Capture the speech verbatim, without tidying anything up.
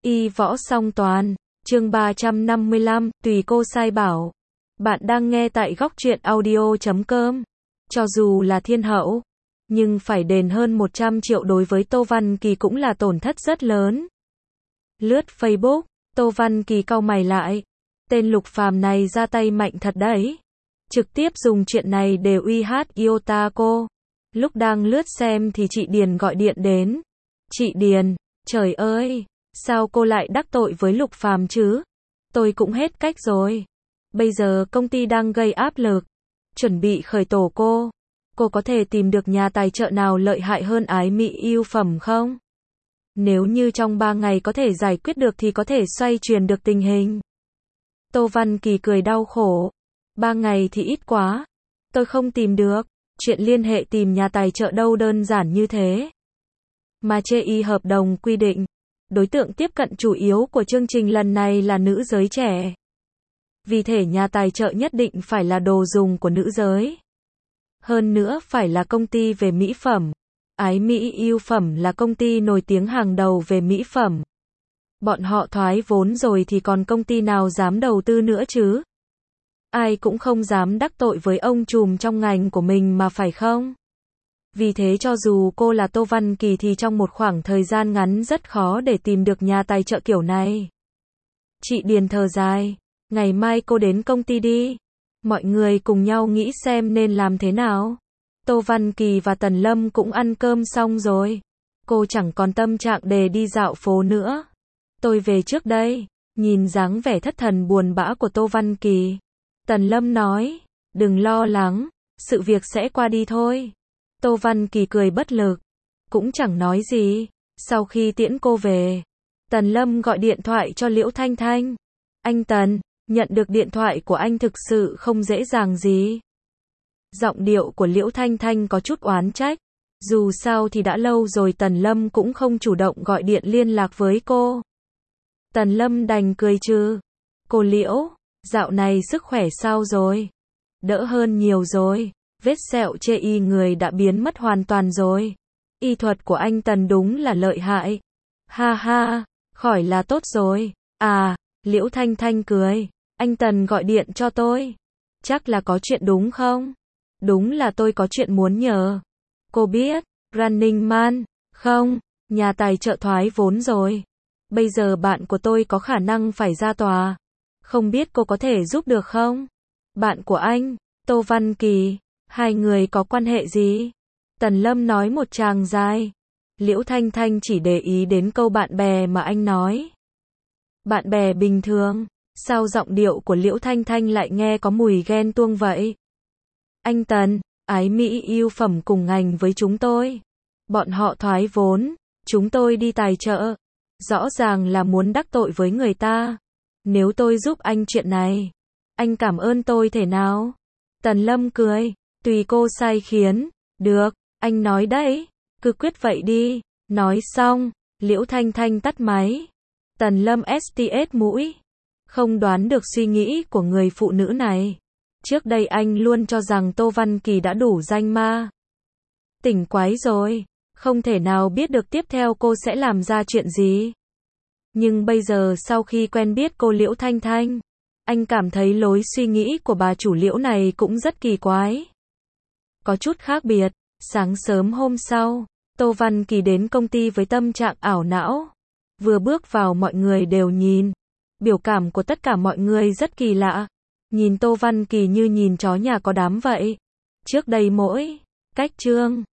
Y võ song toàn, chương ba trăm năm mươi lăm, tùy cô sai bảo. Bạn đang nghe tại góc truyện audio chấm com. Cho dù là thiên hậu, nhưng phải đền hơn một trăm triệu đối với Tô Văn Kỳ cũng là tổn thất rất lớn. Lướt Facebook, Tô Văn Kỳ cau mày lại. Tên Lục Phàm này ra tay mạnh thật đấy. Trực tiếp dùng chuyện này để uy hát Iota cô. Lúc đang lướt xem thì chị Điền gọi điện đến. Chị Điền, trời ơi, sao cô lại đắc tội với Lục Phàm chứ? Tôi cũng hết cách rồi. Bây giờ công ty đang gây áp lực, chuẩn bị khởi tố cô. Cô có thể tìm được nhà tài trợ nào lợi hại hơn Ái Mỹ Yêu Phẩm không? Nếu như trong ba ngày có thể giải quyết được thì có thể xoay chuyển được tình hình. Tô Văn Kỳ cười đau khổ. Ba ngày thì ít quá. Tôi không tìm được. Chuyện liên hệ tìm nhà tài trợ đâu đơn giản như thế. Mà chê y hợp đồng quy định, đối tượng tiếp cận chủ yếu của chương trình lần này là nữ giới trẻ. Vì thế nhà tài trợ nhất định phải là đồ dùng của nữ giới. Hơn nữa phải là công ty về mỹ phẩm. Ái Mỹ Yêu Phẩm là công ty nổi tiếng hàng đầu về mỹ phẩm. Bọn họ thoái vốn rồi thì còn công ty nào dám đầu tư nữa chứ? Ai cũng không dám đắc tội với ông trùm trong ngành của mình mà phải không? Vì thế cho dù cô là Tô Văn Kỳ thì trong một khoảng thời gian ngắn rất khó để tìm được nhà tài trợ kiểu này. Chị Điền thở dài. Ngày mai cô đến công ty đi. Mọi người cùng nhau nghĩ xem nên làm thế nào. Tô Văn Kỳ và Tần Lâm cũng ăn cơm xong rồi. Cô chẳng còn tâm trạng để đi dạo phố nữa. Tôi về trước đây. Nhìn dáng vẻ thất thần buồn bã của Tô Văn Kỳ, Tần Lâm nói, đừng lo lắng, sự việc sẽ qua đi thôi. Tô Văn Kỳ cười bất lực, cũng chẳng nói gì. Sau khi tiễn cô về, Tần Lâm gọi điện thoại cho Liễu Thanh Thanh. Anh Tần, nhận được điện thoại của anh thực sự không dễ dàng gì. Giọng điệu của Liễu Thanh Thanh có chút oán trách. Dù sao thì đã lâu rồi Tần Lâm cũng không chủ động gọi điện liên lạc với cô. Tần Lâm đành cười trừ. Cô Liễu, dạo này sức khỏe sao rồi? Đỡ hơn nhiều rồi. Vết sẹo chê y người đã biến mất hoàn toàn rồi. Y thuật của anh Tần đúng là lợi hại. Ha ha, khỏi là tốt rồi. À, Liễu Thanh Thanh cười. Anh Tần gọi điện cho tôi. Chắc là có chuyện đúng không? Đúng là tôi có chuyện muốn nhờ. Cô biết, Running Man, không, nhà tài trợ thoái vốn rồi. Bây giờ bạn của tôi có khả năng phải ra tòa. Không biết cô có thể giúp được không? Bạn của anh, Tô Văn Kỳ, hai người có quan hệ gì? Tần Lâm nói một tràng dài. Liễu Thanh Thanh chỉ để ý đến câu bạn bè mà anh nói. Bạn bè bình thường, sao giọng điệu của Liễu Thanh Thanh lại nghe có mùi ghen tuông vậy? Anh Tần, Ái Mỹ Yêu Phẩm cùng ngành với chúng tôi. Bọn họ thoái vốn, chúng tôi đi tài trợ. Rõ ràng là muốn đắc tội với người ta. Nếu tôi giúp anh chuyện này, anh cảm ơn tôi thế nào? Tần Lâm cười, tùy cô sai khiến. Được, anh nói đấy, cứ quyết vậy đi. Nói xong, Liễu Thanh Thanh tắt máy. Tần Lâm ét tê ét mũi. Không đoán được suy nghĩ của người phụ nữ này. Trước đây anh luôn cho rằng Tô Văn Kỳ đã đủ danh ma. Tỉnh quái rồi, không thể nào biết được tiếp theo cô sẽ làm ra chuyện gì. Nhưng bây giờ sau khi quen biết cô Liễu Thanh Thanh, anh cảm thấy lối suy nghĩ của bà chủ Liễu này cũng rất kỳ quái. Có chút khác biệt. Sáng sớm hôm sau, Tô Văn Kỳ đến công ty với tâm trạng ảo não. Vừa bước vào mọi người đều nhìn. Biểu cảm của tất cả mọi người rất kỳ lạ. Nhìn Tô Văn Kỳ như nhìn chó nhà có đám vậy. Trước đây mỗi cách chương